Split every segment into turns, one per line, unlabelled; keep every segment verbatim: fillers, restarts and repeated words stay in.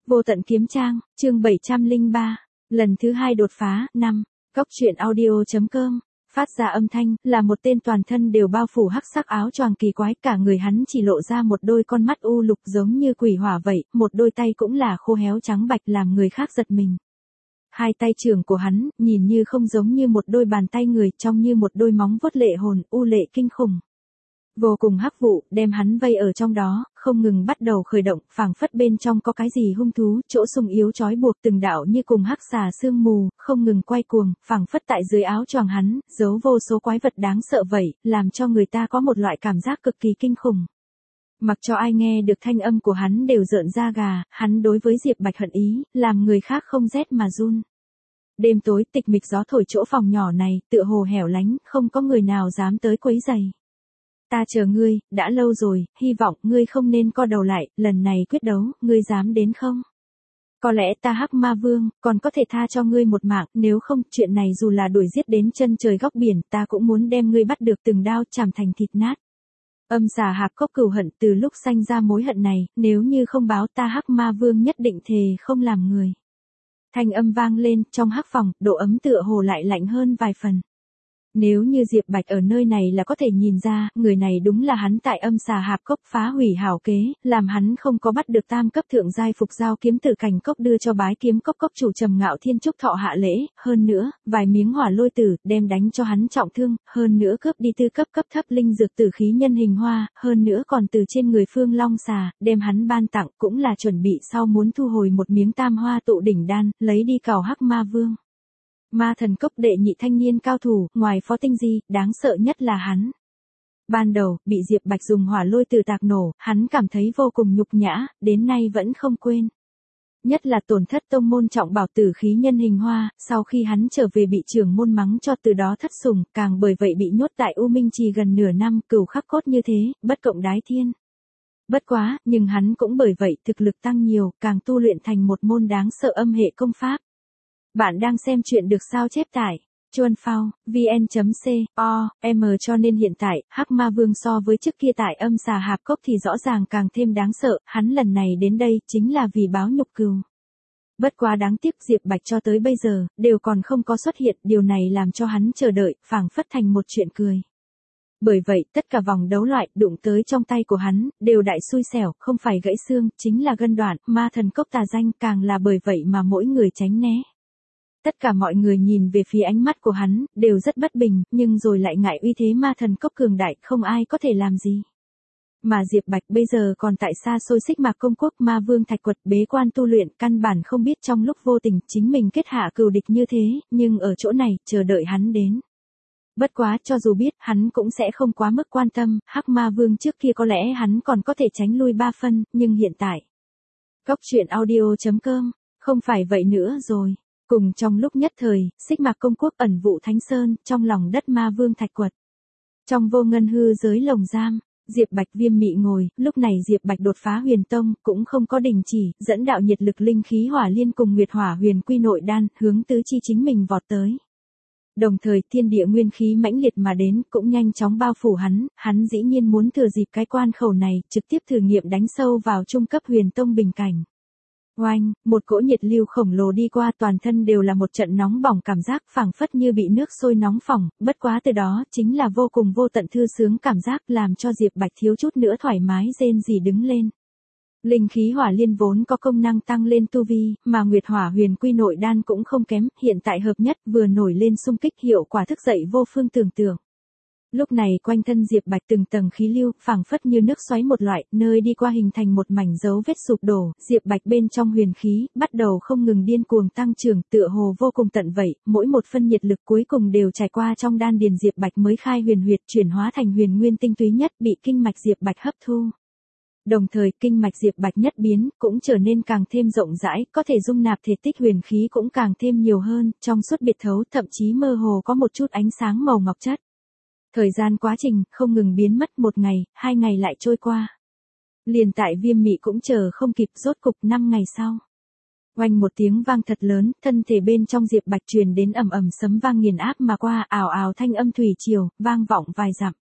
Vô tận kiếm trang, chương bảy trăm lẻ ba, lần thứ hai đột phá, năm, Cốc truyện audio.com, phát ra âm thanh, là một tên toàn thân đều bao phủ hắc sắc áo choàng kỳ quái, cả người hắn chỉ lộ ra một đôi con mắt u lục giống như quỷ hỏa vậy, một đôi tay cũng là khô héo trắng bạch làm người khác giật mình. Hai tay trưởng của hắn, nhìn như không giống như một đôi bàn tay người, trông như một đôi móng vuốt lệ hồn, u lệ kinh khủng. Vô cùng hắc vụ, đem hắn vây ở trong đó, không ngừng bắt đầu khởi động, phảng phất bên trong có cái gì hung thú, chỗ sùng yếu trói buộc từng đạo như cùng hắc xà sương mù, không ngừng quay cuồng, phảng phất tại dưới áo choàng hắn, giấu vô số quái vật đáng sợ vậy, làm cho người ta có một loại cảm giác cực kỳ kinh khủng. Mặc cho ai nghe được thanh âm của hắn đều rợn da gà, hắn đối với Diệp Bạch hận ý, làm người khác không rét mà run. Đêm tối tịch mịch gió thổi chỗ phòng nhỏ này, tựa hồ hẻo lánh, không có người nào dám tới quấy rầy. Ta chờ ngươi, đã lâu rồi, hy vọng ngươi không nên co đầu lại, lần này quyết đấu, ngươi dám đến không? Có lẽ ta Hắc Ma Vương, còn có thể tha cho ngươi một mạng, nếu không, chuyện này dù là đuổi giết đến chân trời góc biển, ta cũng muốn đem ngươi bắt được từng đao chảm thành thịt nát. Âm xà hạp cốc cừu hận từ lúc sanh ra mối hận này, nếu như không báo ta Hắc Ma Vương nhất định thề không làm người. Thanh âm vang lên, trong hắc phòng, độ ấm tựa hồ lại lạnh hơn vài phần. Nếu như Diệp Bạch ở nơi này là có thể nhìn ra, người này đúng là hắn tại âm xà hạp cốc phá hủy hảo kế, làm hắn không có bắt được tam cấp thượng giai phục giao kiếm từ cảnh cốc đưa cho bái kiếm cốc cốc chủ Trầm Ngạo Thiên Trúc thọ hạ lễ, hơn nữa, vài miếng hỏa lôi tử, đem đánh cho hắn trọng thương, hơn nữa cướp đi tư cấp cấp thấp linh dược tử khí nhân hình hoa, hơn nữa còn từ trên người Phương Long xà, đem hắn ban tặng, cũng là chuẩn bị sau muốn thu hồi một miếng tam hoa tụ đỉnh đan, lấy đi cào Hắc Ma Vương. Ma thần cốc đệ nhị thanh niên cao thủ, ngoài Phó Tinh Di, đáng sợ nhất là hắn. Ban đầu, bị Diệp Bạch dùng hỏa lôi tử tạc nổ, hắn cảm thấy vô cùng nhục nhã, đến nay vẫn không quên. Nhất là tổn thất tông môn trọng bảo tử khí nhân hình hoa, sau khi hắn trở về bị trưởng môn mắng cho từ đó thất sủng, càng bởi vậy bị nhốt tại U Minh Trì gần nửa năm, cừu khắc cốt như thế, bất cộng đái thiên. Bất quá, nhưng hắn cũng bởi vậy thực lực tăng nhiều, càng tu luyện thành một môn đáng sợ âm hệ công pháp. Bạn đang xem chuyện được sao chép tải Chuan Phao, vn.co.m cho nên hiện tại, Hắc Ma Vương so với trước kia tại âm xà hạp cốc thì rõ ràng càng thêm đáng sợ, hắn lần này đến đây chính là vì báo nhục cừu. Bất quá đáng tiếc Diệp Bạch cho tới bây giờ, đều còn không có xuất hiện, điều này làm cho hắn chờ đợi, phảng phất thành một chuyện cười. Bởi vậy, tất cả vòng đấu loại đụng tới trong tay của hắn, đều đại xui xẻo, không phải gãy xương, chính là gân đoạn, ma thần cốc tà danh, càng là bởi vậy mà mỗi người tránh né. Tất cả mọi người nhìn về phía ánh mắt của hắn, đều rất bất bình, nhưng rồi lại ngại uy thế ma thần cốc cường đại, không ai có thể làm gì. Mà Diệp Bạch bây giờ còn tại xa xôi Xích Mạc Công Quốc Ma Vương Thạch Quật bế quan tu luyện, căn bản không biết trong lúc vô tình chính mình kết hạ cừu địch như thế, nhưng ở chỗ này, chờ đợi hắn đến. Bất quá, cho dù biết, hắn cũng sẽ không quá mức quan tâm, Hắc Ma Vương trước kia có lẽ hắn còn có thể tránh lui ba phân, nhưng hiện tại. Cốc truyện audio.com, không phải vậy nữa rồi. Cùng trong lúc nhất thời, Xích Mạc Công Quốc ẩn vụ Thánh Sơn, trong lòng đất Ma Vương Thạch Quật. Trong vô ngân hư giới lồng giam, Diệp Bạch Viêm Mị ngồi, lúc này Diệp Bạch đột phá huyền tông, cũng không có đình chỉ, dẫn đạo nhiệt lực linh khí hỏa liên cùng Nguyệt Hỏa Huyền Quy nội đan, hướng tứ chi chính mình vọt tới. Đồng thời thiên địa nguyên khí mãnh liệt mà đến, cũng nhanh chóng bao phủ hắn, hắn dĩ nhiên muốn thừa dịp cái quan khẩu này, trực tiếp thử nghiệm đánh sâu vào trung cấp huyền tông bình cảnh. Oanh, một cỗ nhiệt lưu khổng lồ đi qua, toàn thân đều là một trận nóng bỏng, cảm giác phảng phất như bị nước sôi nóng phỏng, bất quá từ đó chính là vô cùng vô tận thư sướng cảm giác, làm cho Diệp Bạch thiếu chút nữa thoải mái rên rỉ đứng lên. Linh khí hỏa liên vốn có công năng tăng lên tu vi, mà Nguyệt Hỏa Huyền Quy nội đan cũng không kém, hiện tại hợp nhất vừa nổi lên xung kích, hiệu quả thức dậy vô phương tưởng tượng. Lúc này quanh thân Diệp Bạch từng tầng khí lưu, phảng phất như nước xoáy một loại, nơi đi qua hình thành một mảnh dấu vết sụp đổ, Diệp Bạch bên trong huyền khí, bắt đầu không ngừng điên cuồng tăng trưởng, tựa hồ vô cùng tận vậy, mỗi một phân nhiệt lực cuối cùng đều trải qua trong đan điền Diệp Bạch mới khai huyền huyệt, chuyển hóa thành huyền nguyên tinh túy nhất, bị kinh mạch Diệp Bạch hấp thu. Đồng thời, kinh mạch Diệp Bạch nhất biến, cũng trở nên càng thêm rộng rãi, có thể dung nạp thể tích huyền khí cũng càng thêm nhiều hơn, trong suốt biệt thấu, thậm chí mơ hồ có một chút ánh sáng màu ngọc chất. Thời gian quá trình, không ngừng biến mất, một ngày, hai ngày lại trôi qua. Liền tại Viêm Mị cũng chờ không kịp, rốt cục năm ngày sau. Oanh một tiếng vang thật lớn, thân thể bên trong Diệp Bạch truyền đến ầm ầm sấm vang nghiền áp mà qua, ào ào thanh âm thủy triều, vang vọng vài dặm.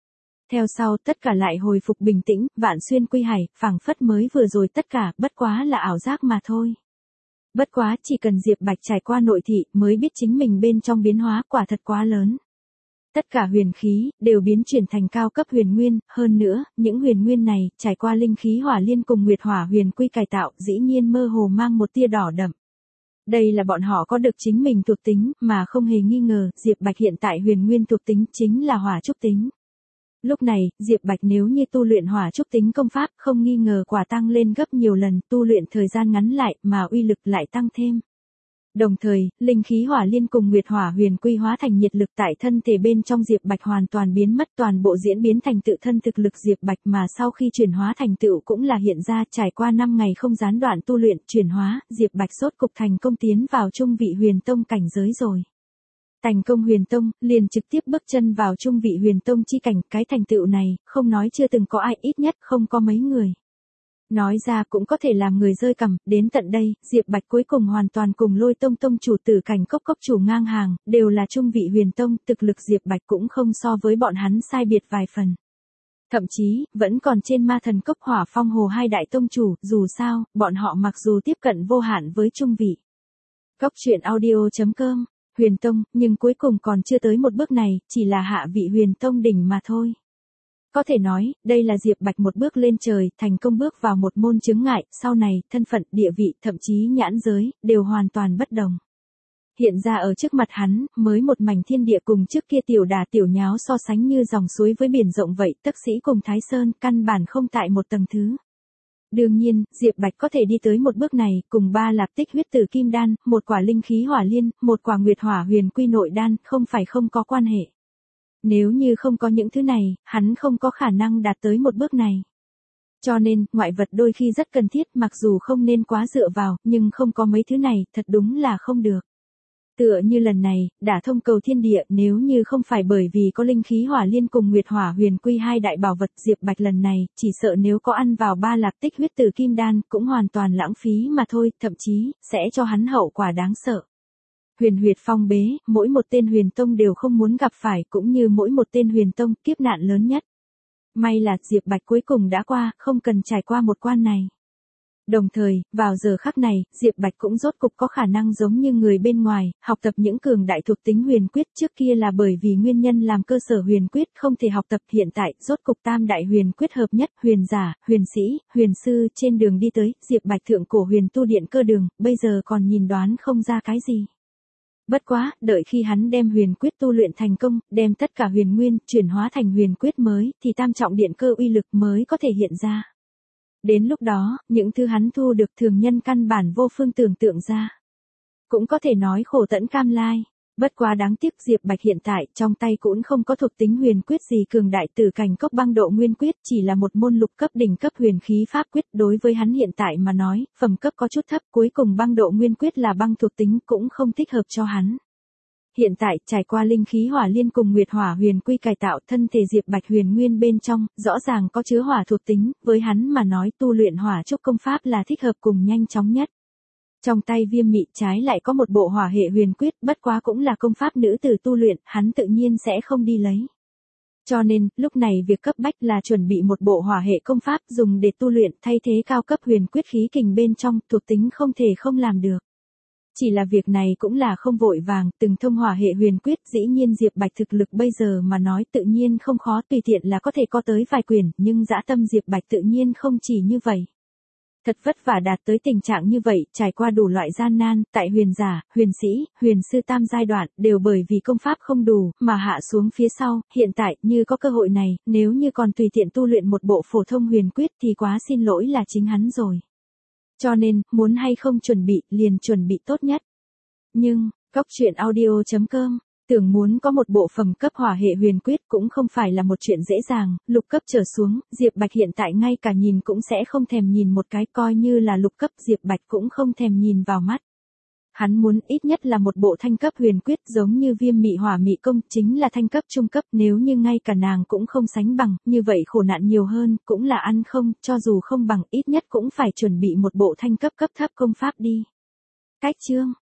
Theo sau tất cả lại hồi phục bình tĩnh, vạn xuyên quy hải, phảng phất mới vừa rồi tất cả, bất quá là ảo giác mà thôi. Bất quá chỉ cần Diệp Bạch trải qua nội thị mới biết chính mình bên trong biến hóa quả thật quá lớn. Tất cả huyền khí, đều biến chuyển thành cao cấp huyền nguyên, hơn nữa, những huyền nguyên này, trải qua linh khí hỏa liên cùng nguyệt hỏa huyền quy cải tạo, dĩ nhiên mơ hồ mang một tia đỏ đậm. Đây là bọn họ có được chính mình thuộc tính, mà không hề nghi ngờ, Diệp Bạch hiện tại huyền nguyên thuộc tính chính là hỏa trúc tính. Lúc này, Diệp Bạch nếu như tu luyện hỏa trúc tính công pháp, không nghi ngờ quả tăng lên gấp nhiều lần, tu luyện thời gian ngắn lại, mà uy lực lại tăng thêm. Đồng thời, linh khí hỏa liên cùng nguyệt hỏa huyền quy hóa thành nhiệt lực tại thân thể bên trong Diệp Bạch hoàn toàn biến mất, toàn bộ diễn biến thành tự thân thực lực Diệp Bạch, mà sau khi chuyển hóa thành tựu cũng là hiện ra, trải qua năm ngày không gián đoạn tu luyện, chuyển hóa, Diệp Bạch rốt cục thành công tiến vào trung vị huyền tông cảnh giới rồi. Thành công huyền tông, liền trực tiếp bước chân vào trung vị huyền tông chi cảnh, cái thành tựu này, không nói chưa từng có ai, ít nhất không có mấy người. Nói ra cũng có thể làm người rơi cằm, đến tận đây, Diệp Bạch cuối cùng hoàn toàn cùng Lôi Tông tông chủ Tử Cảnh Cốc cốc chủ ngang hàng, đều là trung vị huyền tông, thực lực Diệp Bạch cũng không so với bọn hắn sai biệt vài phần. Thậm chí, vẫn còn trên Ma Thần Cốc Hỏa Phong Hồ hai đại tông chủ, dù sao, bọn họ mặc dù tiếp cận vô hạn với trung vị. Cốc truyện audio chấm com, huyền tông, nhưng cuối cùng còn chưa tới một bước này, chỉ là hạ vị huyền tông đỉnh mà thôi. Có thể nói, đây là Diệp Bạch một bước lên trời, thành công bước vào một môn chướng ngại, sau này, thân phận, địa vị, thậm chí nhãn giới, đều hoàn toàn bất đồng. Hiện ra ở trước mặt hắn, mới một mảnh thiên địa cùng trước kia tiểu đà tiểu nháo so sánh như dòng suối với biển rộng vậy, Tắc Sĩ cùng Thái Sơn, căn bản không tại một tầng thứ. Đương nhiên, Diệp Bạch có thể đi tới một bước này, cùng ba lạp tích huyết tử kim đan, một quả linh khí hỏa liên, một quả nguyệt hỏa huyền quy nội đan, không phải không có quan hệ. Nếu như không có những thứ này, hắn không có khả năng đạt tới một bước này. Cho nên, ngoại vật đôi khi rất cần thiết, mặc dù không nên quá dựa vào, nhưng không có mấy thứ này, thật đúng là không được. Tựa như lần này, đả thông cầu thiên địa, nếu như không phải bởi vì có linh khí hỏa liên cùng nguyệt hỏa huyền quy hai đại bảo vật, Diệp Bạch lần này, chỉ sợ nếu có ăn vào ba lạp tích huyết tử kim đan, cũng hoàn toàn lãng phí mà thôi, thậm chí, sẽ cho hắn hậu quả đáng sợ. Huyền huyệt phong bế, mỗi một tên huyền tông đều không muốn gặp phải, cũng như mỗi một tên huyền tông, kiếp nạn lớn nhất. May là Diệp Bạch cuối cùng đã qua, không cần trải qua một quan này. Đồng thời, vào giờ khắc này, Diệp Bạch cũng rốt cục có khả năng giống như người bên ngoài, học tập những cường đại thuộc tính huyền quyết, trước kia là bởi vì nguyên nhân làm cơ sở huyền quyết không thể học tập, hiện tại, rốt cục tam đại huyền quyết hợp nhất, huyền giả, huyền sĩ, huyền sư, trên đường đi tới, Diệp Bạch thượng cổ huyền tu điện cơ đường, bây giờ còn nhìn đoán không ra cái gì. Bất quá, đợi khi hắn đem huyền quyết tu luyện thành công, đem tất cả huyền nguyên, chuyển hóa thành huyền quyết mới, thì tam trọng điện cơ uy lực mới có thể hiện ra. Đến lúc đó, những thứ hắn thu được thường nhân căn bản vô phương tưởng tượng ra. Cũng có thể nói khổ tẫn cam lai. Bất quá đáng tiếc Diệp Bạch hiện tại, trong tay cũng không có thuộc tính huyền quyết gì cường đại, Tử Cảnh Cốc băng độ nguyên quyết chỉ là một môn lục cấp đỉnh cấp huyền khí pháp quyết, đối với hắn hiện tại mà nói, phẩm cấp có chút thấp, cuối cùng băng độ nguyên quyết là băng thuộc tính cũng không thích hợp cho hắn. Hiện tại, trải qua linh khí hỏa liên cùng nguyệt hỏa huyền quy cải tạo, thân thể Diệp Bạch huyền nguyên bên trong, rõ ràng có chứa hỏa thuộc tính, với hắn mà nói tu luyện hỏa trúc công pháp là thích hợp cùng nhanh chóng nhất. Trong tay Viêm Mị trái lại có một bộ hỏa hệ huyền quyết, bất quá cũng là công pháp nữ tử tu luyện, hắn tự nhiên sẽ không đi lấy. Cho nên, lúc này việc cấp bách là chuẩn bị một bộ hỏa hệ công pháp dùng để tu luyện, thay thế cao cấp huyền quyết khí kình bên trong, thuộc tính không thể không làm được. Chỉ là việc này cũng là không vội vàng, từng thông hỏa hệ huyền quyết, dĩ nhiên Diệp Bạch thực lực bây giờ mà nói tự nhiên không khó, tùy tiện là có thể có tới vài quyển, nhưng dã tâm Diệp Bạch tự nhiên không chỉ như vậy. Thật vất vả đạt tới tình trạng như vậy, trải qua đủ loại gian nan, tại huyền giả, huyền sĩ, huyền sư tam giai đoạn, đều bởi vì công pháp không đủ, mà hạ xuống phía sau, hiện tại, như có cơ hội này, nếu như còn tùy tiện tu luyện một bộ phổ thông huyền quyết thì quá xin lỗi là chính hắn rồi. Cho nên, muốn hay không chuẩn bị, liền chuẩn bị tốt nhất. Nhưng, cốc truyện audio chấm com, tưởng muốn có một bộ phẩm cấp hỏa hệ huyền quyết cũng không phải là một chuyện dễ dàng, lục cấp trở xuống, Diệp Bạch hiện tại ngay cả nhìn cũng sẽ không thèm nhìn một cái, coi như là lục cấp Diệp Bạch cũng không thèm nhìn vào mắt. Hắn muốn ít nhất là một bộ thanh cấp huyền quyết giống như Viêm Mị hỏa mị công, chính là thanh cấp trung cấp, nếu như ngay cả nàng cũng không sánh bằng, như vậy khổ nạn nhiều hơn, cũng là ăn không, cho dù không bằng, ít nhất cũng phải chuẩn bị một bộ thanh cấp cấp thấp công pháp đi. Cách chương